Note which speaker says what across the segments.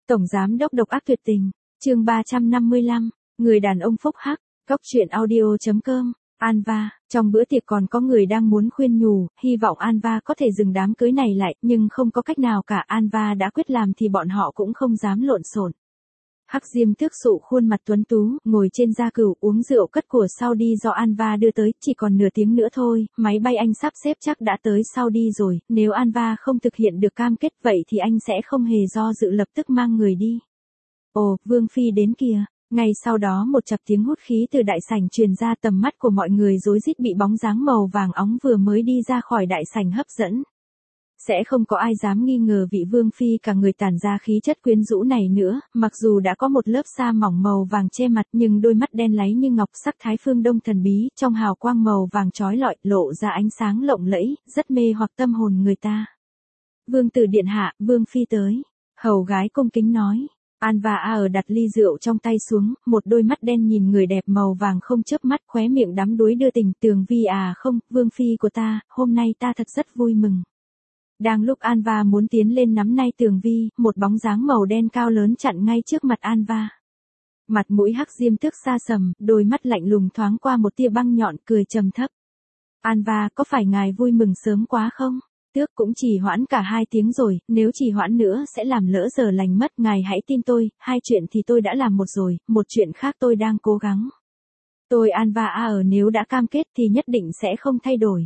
Speaker 1: Tổng giám đốc độc ác tuyệt tình, chương 355, người đàn ông phúc hắc, góc truyện audio.com, Anva, trong bữa tiệc còn có người đang muốn khuyên nhủ, hy vọng Anva có thể dừng đám cưới này lại, nhưng không có cách nào cả, Anva đã quyết làm thì bọn họ cũng không dám lộn xộn. Hắc Diêm Tước sụ khuôn mặt tuấn tú, ngồi trên gia cửu uống rượu cất của Saudi do Anva đưa tới, chỉ còn nửa tiếng nữa thôi, máy bay anh sắp xếp chắc đã tới Saudi rồi, nếu Anva không thực hiện được cam kết vậy thì anh sẽ không hề do dự lập tức mang người đi. Ồ, Vương Phi đến kìa. Ngay sau đó một chặp tiếng hút khí từ đại sảnh truyền ra, tầm mắt của mọi người rối rít bị bóng dáng màu vàng óng vừa mới đi ra khỏi đại sảnh hấp dẫn. Sẽ không có ai dám nghi ngờ vị Vương Phi cả người tản ra khí chất quyến rũ này nữa, mặc dù đã có một lớp sa mỏng màu vàng che mặt nhưng đôi mắt đen láy như ngọc sắc thái phương đông thần bí, trong hào quang màu vàng chói lọi, lộ ra ánh sáng lộng lẫy, rất mê hoặc tâm hồn người ta. Vương tử điện hạ, Vương Phi tới. Hầu gái cung kính nói. Anva ở đặt ly rượu trong tay xuống, một đôi mắt đen nhìn người đẹp màu vàng không chớp mắt, khóe miệng đắm đuối đưa tình. Tường Vi à không, Vương Phi của ta, hôm nay ta thật rất vui mừng. Đang lúc Anva muốn tiến lên nắm nay Tường Vi, một bóng dáng màu đen cao lớn chặn ngay trước mặt Anva. Mặt mũi Hắc Diêm Tước xa sầm, đôi mắt lạnh lùng thoáng qua một tia băng nhọn, cười trầm thấp. Anva, có phải ngài vui mừng sớm quá không? Tước cũng trì hoãn cả 2 tiếng rồi, nếu trì hoãn nữa sẽ làm lỡ giờ lành mất, ngài hãy tin tôi, 2 chuyện thì tôi đã làm một rồi, một chuyện khác tôi đang cố gắng. Tôi Anva nếu đã cam kết thì nhất định sẽ không thay đổi.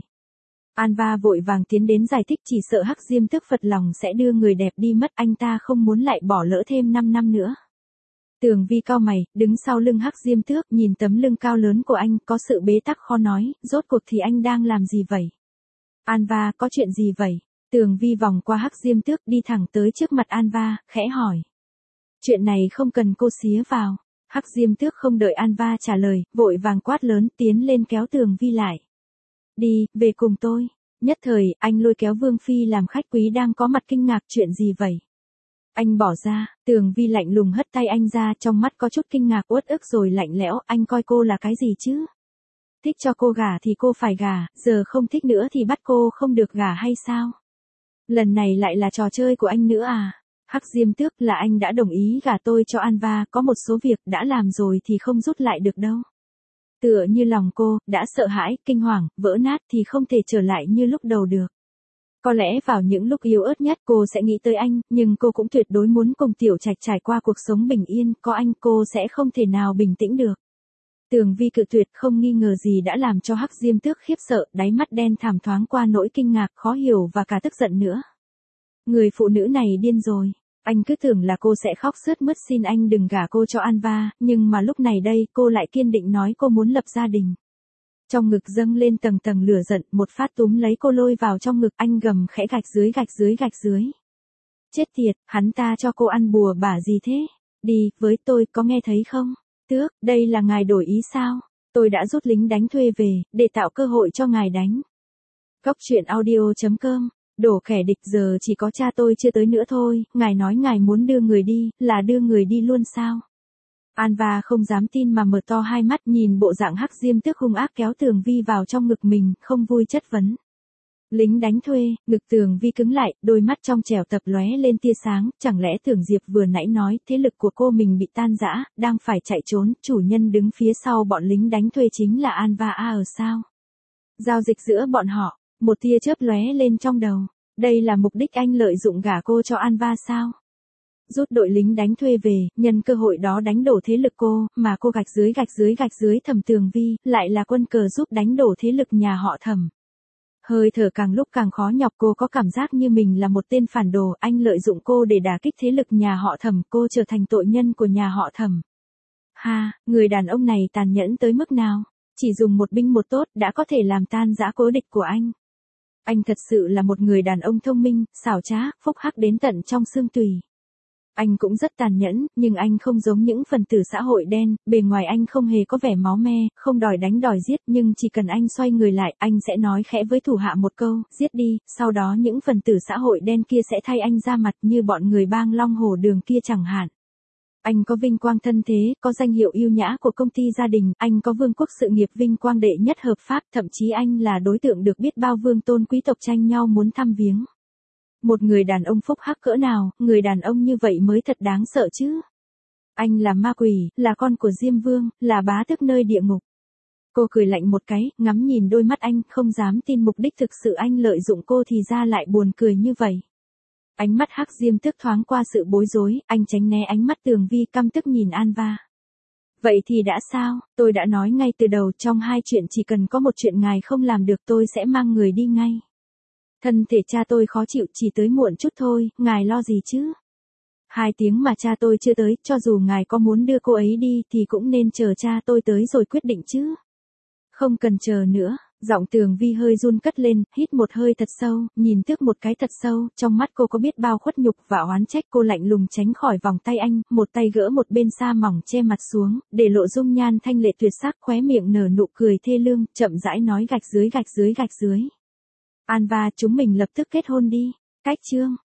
Speaker 1: Anva vội vàng tiến đến giải thích, chỉ sợ Hắc Diêm Tước phật lòng sẽ đưa người đẹp đi mất, anh ta không muốn lại bỏ lỡ thêm 5 năm nữa. Tường Vi cau mày, đứng sau lưng Hắc Diêm Tước, nhìn tấm lưng cao lớn của anh, có sự bế tắc khó nói, rốt cuộc thì anh đang làm gì vậy? Anva, có chuyện gì vậy? Tường Vi vòng qua Hắc Diêm Tước đi thẳng tới trước mặt Anva, khẽ hỏi. Chuyện này không cần cô xía vào. Hắc Diêm Tước không đợi Anva trả lời, vội vàng quát lớn, tiến lên kéo Tường Vi lại. Đi, về cùng tôi. Nhất thời, anh lôi kéo Vương Phi làm khách quý đang có mặt kinh ngạc, chuyện gì vậy? Anh bỏ ra, Tường Vi lạnh lùng hất tay anh ra, trong mắt có chút kinh ngạc uất ức rồi lạnh lẽo, anh coi cô là cái gì chứ? Thích cho cô gả thì cô phải gả, giờ không thích nữa thì bắt cô không được gả hay sao? Lần này lại là trò chơi của anh nữa à? Hắc Diêm Tước, là anh đã đồng ý gả tôi cho Anva, có một số việc đã làm rồi thì không rút lại được đâu. Tựa như lòng cô, đã sợ hãi, kinh hoàng, vỡ nát thì không thể trở lại như lúc đầu được. Có lẽ vào những lúc yếu ớt nhất cô sẽ nghĩ tới anh, nhưng cô cũng tuyệt đối muốn cùng Tiểu Trạch trải qua cuộc sống bình yên, có anh cô sẽ không thể nào bình tĩnh được. Tường Vi cự tuyệt, không nghi ngờ gì đã làm cho Hắc Diêm Tước khiếp sợ, đáy mắt đen thẳm thoáng qua nỗi kinh ngạc, khó hiểu và cả tức giận nữa. Người phụ nữ này điên rồi, anh cứ tưởng là cô sẽ khóc sướt mướt xin anh đừng gả cô cho Anva, nhưng mà lúc này đây cô lại kiên định nói cô muốn lập gia đình. Trong ngực dâng lên tầng tầng lửa giận, một phát túm lấy cô lôi vào trong ngực, anh gầm khẽ, gạch dưới gạch dưới gạch dưới. Chết tiệt, hắn ta cho cô ăn bùa bả gì thế? Đi, với tôi, có nghe thấy không? Tước, đây là ngài đổi ý sao? Tôi đã rút lính đánh thuê về, để tạo cơ hội cho ngài đánh. Góc truyện audio.com, đổ kẻ địch, giờ chỉ có cha tôi chưa tới nữa thôi, ngài nói ngài muốn đưa người đi, là đưa người đi luôn sao? Anva không dám tin mà mở to hai mắt nhìn bộ dạng Hắc Diêm Tước hung ác kéo Tường Vi vào trong ngực mình, không vui chất vấn. Lính đánh thuê, ngực Tường Vi cứng lại, đôi mắt trong trẻo tập lóe lên tia sáng, chẳng lẽ Tưởng Diệp vừa nãy nói thế lực của cô mình bị tan rã, đang phải chạy trốn, chủ nhân đứng phía sau bọn lính đánh thuê chính là Anva sao? Giao dịch giữa bọn họ, một tia chớp lóe lên trong đầu, đây là mục đích anh lợi dụng gả cô cho Anva sao? Rút đội lính đánh thuê về, nhân cơ hội đó đánh đổ thế lực cô, mà cô gạch dưới gạch dưới gạch dưới Thẩm Tường Vi, lại là quân cờ giúp đánh đổ thế lực nhà họ Thẩm. Hơi thở càng lúc càng khó nhọc, cô có cảm giác như mình là một tên phản đồ, anh lợi dụng cô để đả kích thế lực nhà họ Thẩm, cô trở thành tội nhân của nhà họ Thẩm. Ha, người đàn ông này tàn nhẫn tới mức nào? Chỉ dùng một binh một tốt đã có thể làm tan rã cố địch của anh. Anh thật sự là một người đàn ông thông minh, xảo trá, phúc hắc đến tận trong xương tùy. Anh cũng rất tàn nhẫn, nhưng anh không giống những phần tử xã hội đen, bề ngoài anh không hề có vẻ máu me, không đòi đánh đòi giết, nhưng chỉ cần anh xoay người lại, anh sẽ nói khẽ với thủ hạ một câu, giết đi, sau đó những phần tử xã hội đen kia sẽ thay anh ra mặt như bọn người bang Long Hồ Đường kia chẳng hạn. Anh có vinh quang thân thế, có danh hiệu yêu nhã của công ty gia đình, anh có vương quốc sự nghiệp vinh quang đệ nhất hợp pháp, thậm chí anh là đối tượng được biết bao vương tôn quý tộc tranh nhau muốn thăm viếng. Một người đàn ông phúc hắc cỡ nào, người đàn ông như vậy mới thật đáng sợ chứ. Anh là ma quỷ, là con của Diêm Vương, là bá tước nơi địa ngục. Cô cười lạnh một cái, ngắm nhìn đôi mắt anh, không dám tin mục đích thực sự anh lợi dụng cô thì ra lại buồn cười như vậy. Ánh mắt Hắc Diêm Tước thoáng qua sự bối rối, anh tránh né ánh mắt Tường Vi căm tức nhìn Anva. Vậy thì đã sao, tôi đã nói ngay từ đầu trong hai chuyện chỉ cần có một chuyện ngài không làm được tôi sẽ mang người đi ngay. Thân thể cha tôi khó chịu chỉ tới muộn chút thôi, ngài lo gì chứ? 2 tiếng mà cha tôi chưa tới, cho dù ngài có muốn đưa cô ấy đi thì cũng nên chờ cha tôi tới rồi quyết định chứ. Không cần chờ nữa, giọng Tường Vi hơi run cất lên, hít một hơi thật sâu, nhìn Tước một cái thật sâu, trong mắt cô có biết bao khuất nhục và oán trách. Cô lạnh lùng tránh khỏi vòng tay anh, một tay gỡ một bên sa mỏng che mặt xuống, để lộ dung nhan thanh lệ tuyệt sắc, khóe miệng nở nụ cười thê lương, chậm rãi nói gạch dưới. Anva, chúng mình lập tức kết hôn đi. Cách chương